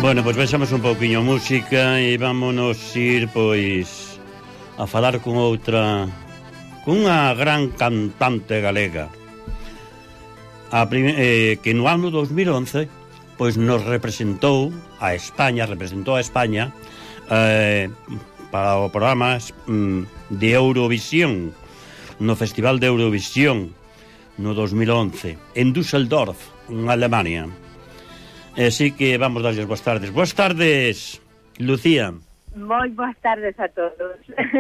Bueno, pois baixamos un pouquiño a música e vámonos ir, pois, a falar con outra, cunha gran cantante galega que no ano 2011 pois nos representou a España para o programa de Eurovisión, no Festival de Eurovisión no 2011 en Düsseldorf, en Alemania. Así que vamos darles boas tardes. Boas tardes, Lucía. Moi boas tardes a todos.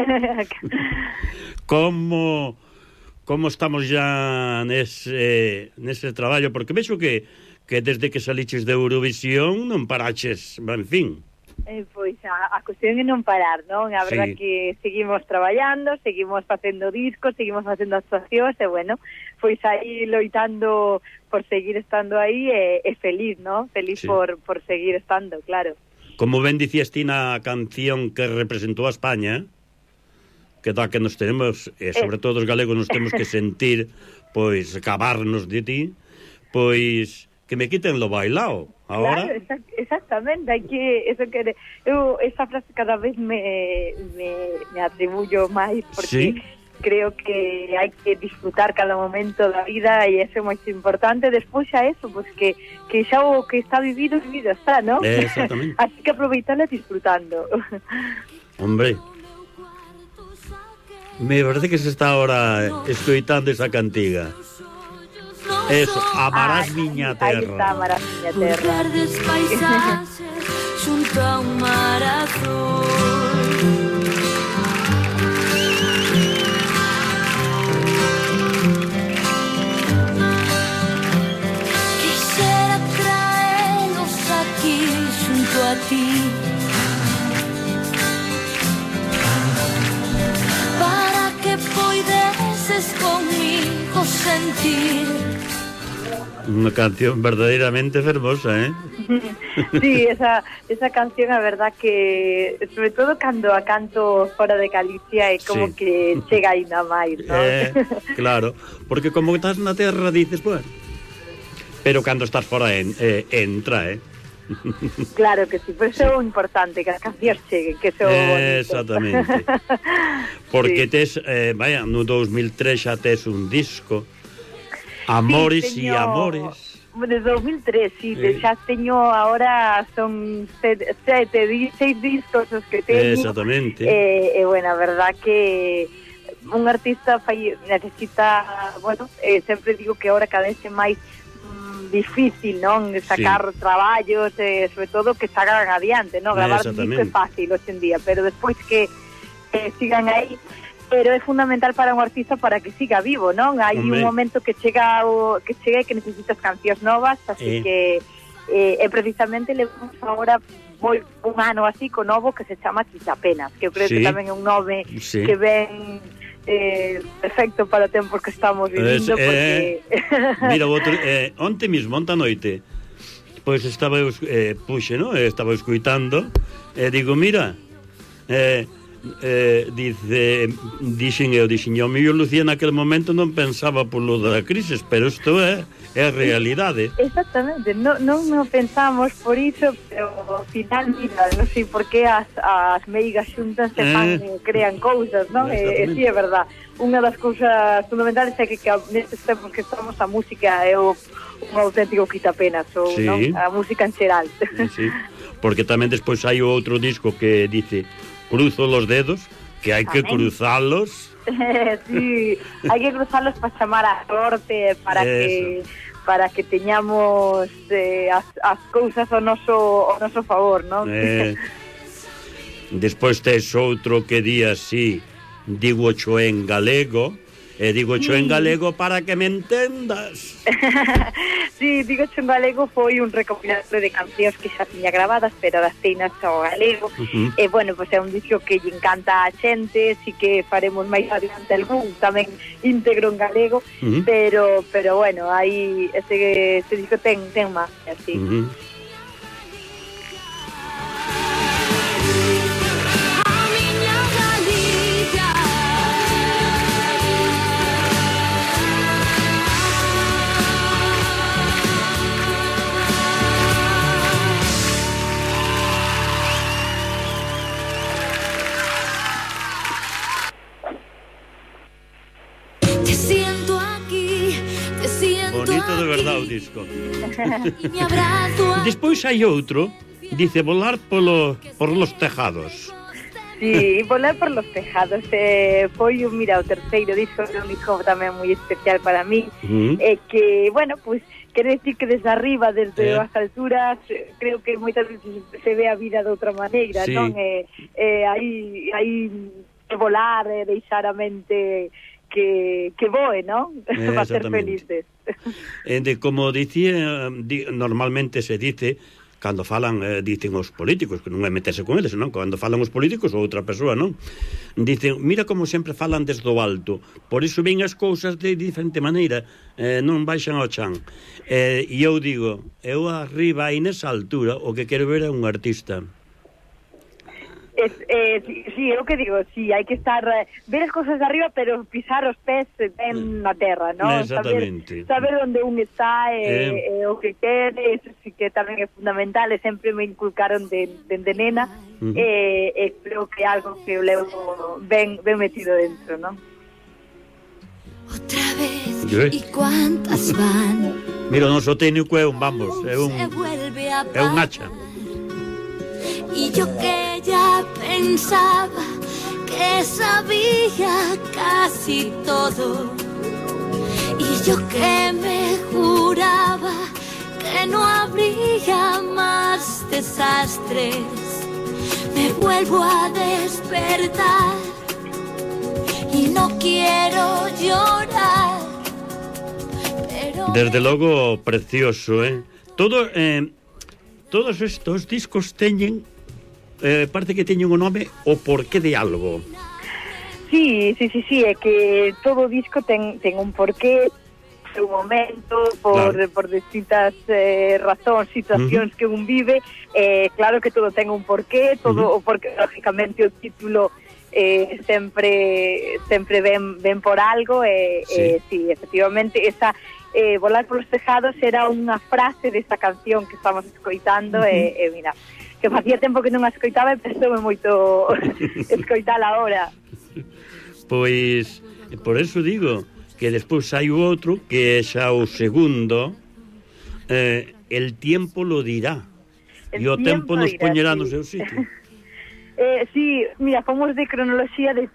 Como estamos ya nese traballo? Porque vexo que desde que saliches de Eurovisión non paraches, en fin. Pois a cuestión é non parar, non? A verdad sí. Que seguimos traballando, seguimos facendo discos, seguimos facendo actuacións e, bueno, pois aí loitando por seguir estando aí e feliz, non? Feliz sí. por seguir estando, claro. Como ben dicías ti na canción que representou a España, que dá que nos tenemos, sobre todo os galegos nos temos que sentir, pois, acabarnos de ti, pois, que me quiten lo bailao. Ahora... Claro, exactamente, hai que eu esa frase cada vez me atribuyo máis porque sí. Creo que hai que disfrutar cada momento da vida e eso é moi importante. Despois xa eso, pues que xa o que está vivido está, ¿no? Exactamente. Así que aproveitarla disfrutando. Hombre, me parece que se está ahora escoitando esa cantiga. Eso, amarás miña terra. Aí está, amarás miña terra. Verdes paisaxes xunto a un mar azul. Quixera traelos aquí xunto a ti, para que poideses conmigo sentir. Unha canción verdadeiramente fermosa, ¿eh? Sí, esa canción, a verdad que sobre todo cando a canto fora de Galicia é como sí. Que chega ainda máis, ¿no? Claro, porque como estás na terra dices, bueno, pero cando estás fora entra, Claro que sí, por eso é sí. Importante que as cancións cheguen, que eso exactamente. Porque sí. Tes, vaya, no 2003 xa tes un disco, Amores sí, e Amores. De 2003, sí, xa teño ahora son 6 discos os que teño. Exactamente. Bueno, a verdad que un artista necesita, bueno, sempre digo que ahora cada vez é máis difícil, non? Sacar sí. Traballos, sobre todo que sacan adiante, non? Gravar un disco é fácil hoxe en día, pero despois que sigan aí. Pero é fundamental para un artista para que siga vivo, non? Hai un momento que chega e que necesitas cancións novas, así que precisamente levamos agora un ano así con novo que se chama Quitapenas, que eu creo sí. Que tamén é un nome sí. Que ven perfecto para o tempo que estamos vivindo, porque... Mira, onte mismo, onta noite, pois estaba puxe, non? Estaba escuitando e digo, mira, dixen o mío Lucía naquele momento non pensaba polo da crisis, pero isto é a realidade. Exactamente, non pensamos por iso, pero ao final, mira, non sei por que as meigas xuntas se crean cousas, non? E si é verdad, unha das cousas fundamentales é que nestes tempos que estamos a música é un auténtico quitapenas, sí. Non? A música en xeral. Sí, porque tamén despois hai outro disco que dice cruzo los dedos, que hai que cruzalos. Sí, hai que cruzalos para chamar a sorte, para que teñamos as cousas ao noso favor, non? Despois tes outro que di así, digo cho en galego, e digo cho en galego para que me entendas. Sí, digo cho en galego foi un recopilatorio de cancións que xa tiña gravadas, pero das teinas ao galego. E, bueno, pois é un disco que lle encanta a xente, si que faremos máis adiante algún tamén íntegro en galego, pero bueno, aí ese disco ten máis, así. siento bonito de verdade o aquí, disco. y me abrazo a... Despois hai outro, dice volar por los tejados. Sí, volar por los tejados foi mira, o terceiro disco, é un disco tamén moi especial para mí, que, bueno, pues quere decir que desde arriba, desde as alturas, creo que moitas veces se ve a vida de outra maneira, sí. Non? Hai que volar, deixar a mente que voe, non? Para ser felices. Como dicía, normalmente se dice, cando falan, dicen os políticos, que non é meterse con eles, non? Cando falan os políticos ou outra persoa, non? Dicen, mira como sempre falan desde o alto, por iso ven as cousas de diferente maneira, non baixan ao chan. E eu digo, eu arriba aí nesa altura, o que quero ver é un artista. Sí, é o que digo, sí, hai que estar ver as cousas de arriba, pero pisar os pés ben na terra, non? Exactamente. Saber onde un está o que quere, eso sí que tamén é fundamental, e sempre me inculcaron de nena, e creo que é algo que eu levo ben metido dentro, non? Otra vez, ¿y cuántas van? Mira, o noso técnico é un, vamos, é un hacha. Y yo que ya pensaba que sabía casi todo, y yo que me juraba que no habría más desastres, me vuelvo a despertar y no quiero llorar, pero... Desde logo, precioso, todos estos discos teñen, parece que teñen un nome o porqué de algo. Sí, é que todo disco ten un porqué, un momento, por distintas razóns, situacións que un vive, claro que todo ten un porqué, todo, porque lógicamente o título sempre ven por algo, sí, efectivamente, esa volar polos tejados era unha frase desta canción que estamos escoitando, mira, que facía tempo que non a escoitaba e pensoume moito escoitala ahora. Pois, por eso digo que despois hai o outro, que é xa o segundo, el tiempo lo dirá, e o tempo nos poñerá no seu sitio. Sí, mira, fomos de cronoloxía de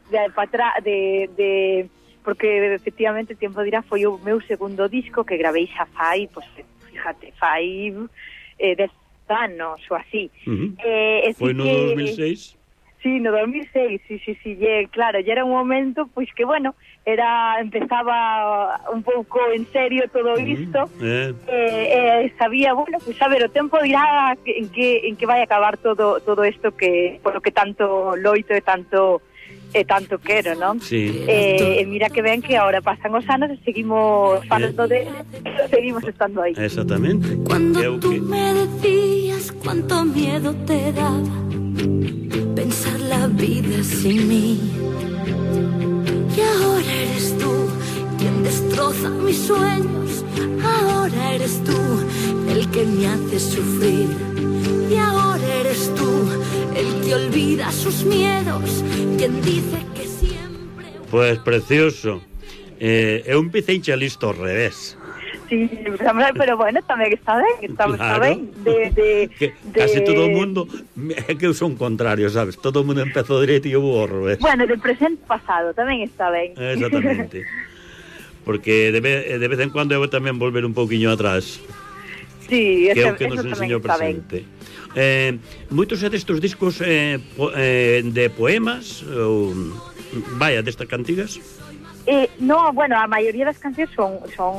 porque efectivamente Tiempo dirá foi o meu segundo disco que gravei xa fai, pues, fíjate, fai 10 anos ou así. Foi no 2006? Sí, no 2006, sí, claro, ya era un momento, pois que, bueno, empezaba un pouco en serio todo isto, sabía, bueno, pois a ver, o tempo dirá en que vai acabar todo isto que por lo que tanto loito e tanto quero, non? Sí. Mira que ven que ahora pasan os anos e seguimos falando seguimos estando aí. Exactamente. Cuando tú me decías cuánto miedo te daba pensar la vida sin mí, y ahora eres tú quien destroza mis sueños, ahora eres tú el que me hace sufrir, y ahora eres tú el que olvida sus miedos, quien dice que siempre... Pues precioso. Eu empecé a listo ao revés. Sí, pero bueno, tamén está ben, está ben. Casi todo o mundo, é que eu son contrario, sabes? Todo o mundo empezou direito e eu vou ao revés. Bueno, de presente pasado tamén está ben. Exactamente. Porque de vez en cuando eu tamén volver un pouquiño atrás. Sí, que é o que nos enseñou o presente. Moitos destes discos de poemas ou vaya, destas cantigas? No, bueno, a maioría das cancións son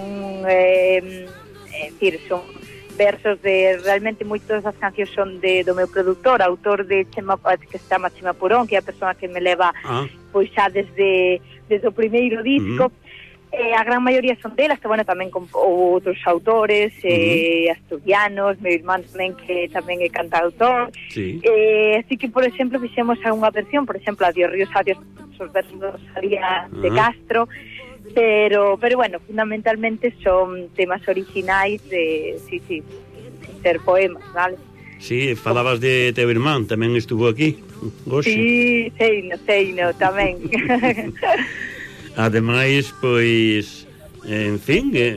versos de, realmente moitas das cancións son do meu produtor, autor de Chema, que se chama Chema Purón, que é a persona que me leva pois xa desde o primeiro disco. A gran maioría son delas, que bueno, tamén con outros autores, asturianos, meu irmán tamén, que tamén é cantautor. Sí. Así que, por exemplo, fixemos unha versión, por exemplo, a Dios Ríos, os versos de Rosalía de Castro, pero bueno, fundamentalmente son temas originais de, sin ser poemas, vale? Sí, falabas de teu irmán, tamén estuvo aquí hoxe. Sí, sei no, tamén. Ademais, pois, en fin,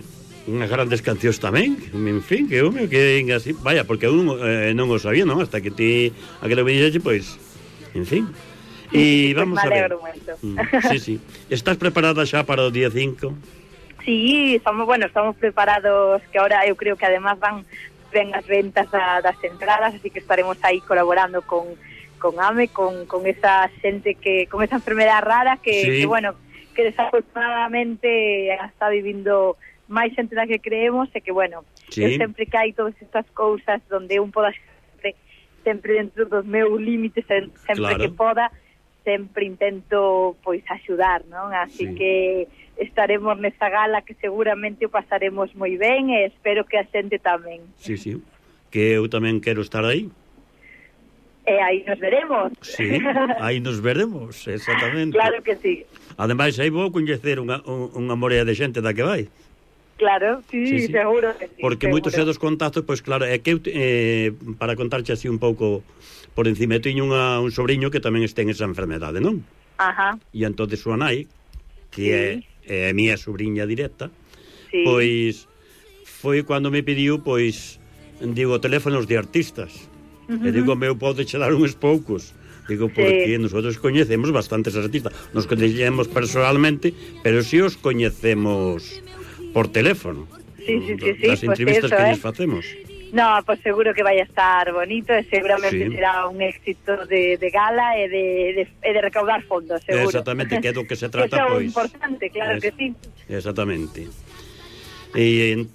unhas grandes cancións tamén, en fin, que home, que así, vaya, porque eu non o sabía, non? Hasta que ti aquilo me dixeche, pois, en fin. E vamos a ver. Sí. Estás preparada xa para o día 5? Sí, estamos preparados, que ahora eu creo que además ven as ventas das entradas, así que estaremos aí colaborando con AME, con esa xente con esa enfermedad rara que desafortunadamente está vivindo máis xente da que creemos, e que, eu sempre que hai todas estas cousas donde un poda sempre dentro dos meus límites, sempre que poda, sempre intento, pois, axudar, non? Así que estaremos nesa gala que seguramente o pasaremos moi ben, e espero que a xente tamén. Sí, que eu tamén quero estar aí. E aí nos veremos. Sí, aí nos veremos, exactamente. Claro que sí. Ademais, aí vou coñecer unha morea de xente da que vai. Claro, sí, seguro que sí. Porque moitos dos contactos, pois claro, é que para contarche así un pouco por encima, teño un sobrinho que tamén ten esa enfermedade, non? Ajá. E entonces súa nai, que é a miña sobrinha directa, pois foi cando me pediu, pois, digo, teléfonos de artistas. E digo, meu, pode che dar uns poucos. Digo, porque nosotros coñecemos bastantes artistas. Nos coñecemos personalmente, pero si os coñecemos por teléfono. Sí. Das entrevistas que les facemos. No, pues seguro que vai a estar bonito, e seguramente será un éxito de gala e de recaudar fondos, seguro. Exactamente, que é do que se trata, que pois. É importante, claro que sí. Exactamente. E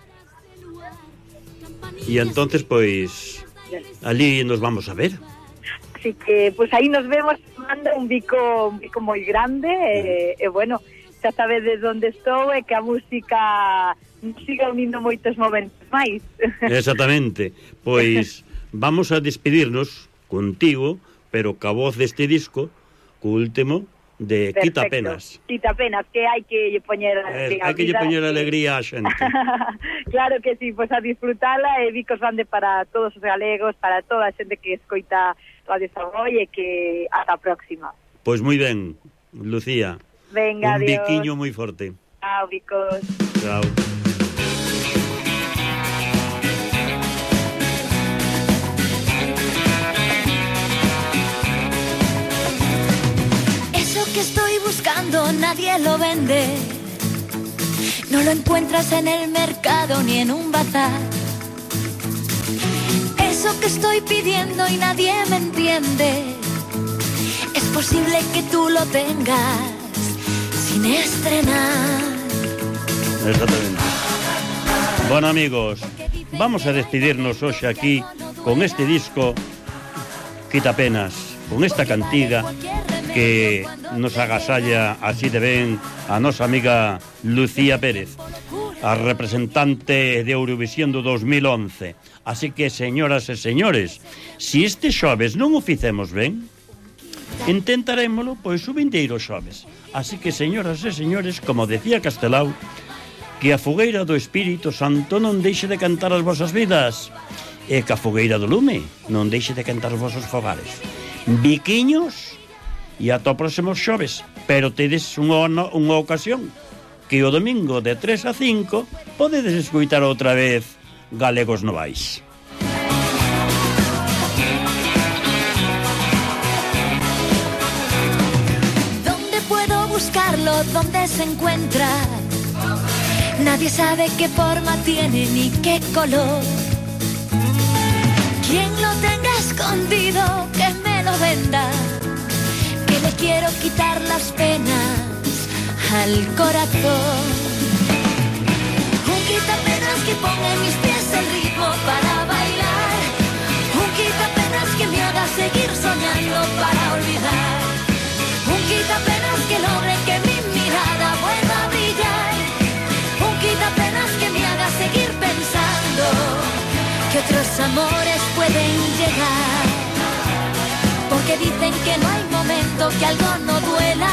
entonces, pois, ali nos vamos a ver. Así que, pues aí nos vemos, manda un bico moi grande, e bueno, xa sabedes onde estou, e que a música siga unindo moitos momentos máis. Exactamente. Pois vamos a despedirnos contigo, pero ca voz deste disco, co último de Quita Penas. Quita Penas, que hai que lle poñer alegría. Hai que lle poñer alegría á xente. Claro que sí, pois a disfrutala, e bicos grande para todos os galegos, para toda a xente que escoita Radio Samboy, e que ata a próxima. Pois moi ben, Lucía. Venga, adiós. Un biquiño moi forte. Chao, bicos. Chao. Que estoy buscando nadie lo vende, no lo encuentras en el mercado ni en un bazar. Eso que estoy pidiendo y nadie me entiende, es posible que tú lo tengas sin estrenar. Exactamente. Bueno, amigos, vamos a despedirnos hoxe aquí con este disco Quita Penas, con esta cantiga que nos agasalla así de ben a nosa amiga Lucía Pérez, a representante de Eurovisión do 2011. Así que, señoras e señores, si este xoves non o ficemos ben, intentarémolo pois o vindeiro xoves. Así que, señoras e señores, como decía Castelao, que a fogueira do Espírito Santo non deixe de cantar as vosas vidas, e que a fogueira do lume non deixe de cantar os vosos fogares. Biquiños, e ata o próximo xoves, pero tedes unha ocasión, que o domingo de 3 a 5 podedes escoitar outra vez Galegos Novais. ¿Dónde puedo buscarlo? ¿Dónde se encuentra? Nadie sabe qué forma tiene ni qué color. Quien lo tenga escondido, que me lo venda, que le quiero quitar las penas al corazón. Un quitapenas que ponga en mis pies el ritmo para bailar, un quitapenas que me haga seguir soñando para olvidar, un quitapenas que logre que mi mirada vuelva a brillar, un quitapenas que me haga seguir pensando que otros amores pueden llegar, porque dicen que no hay momento que algo no duela,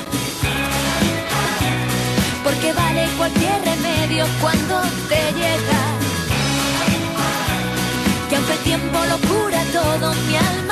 porque vale cualquier remedio cuando te llega, que aunque el tiempo lo cura todo, mi alma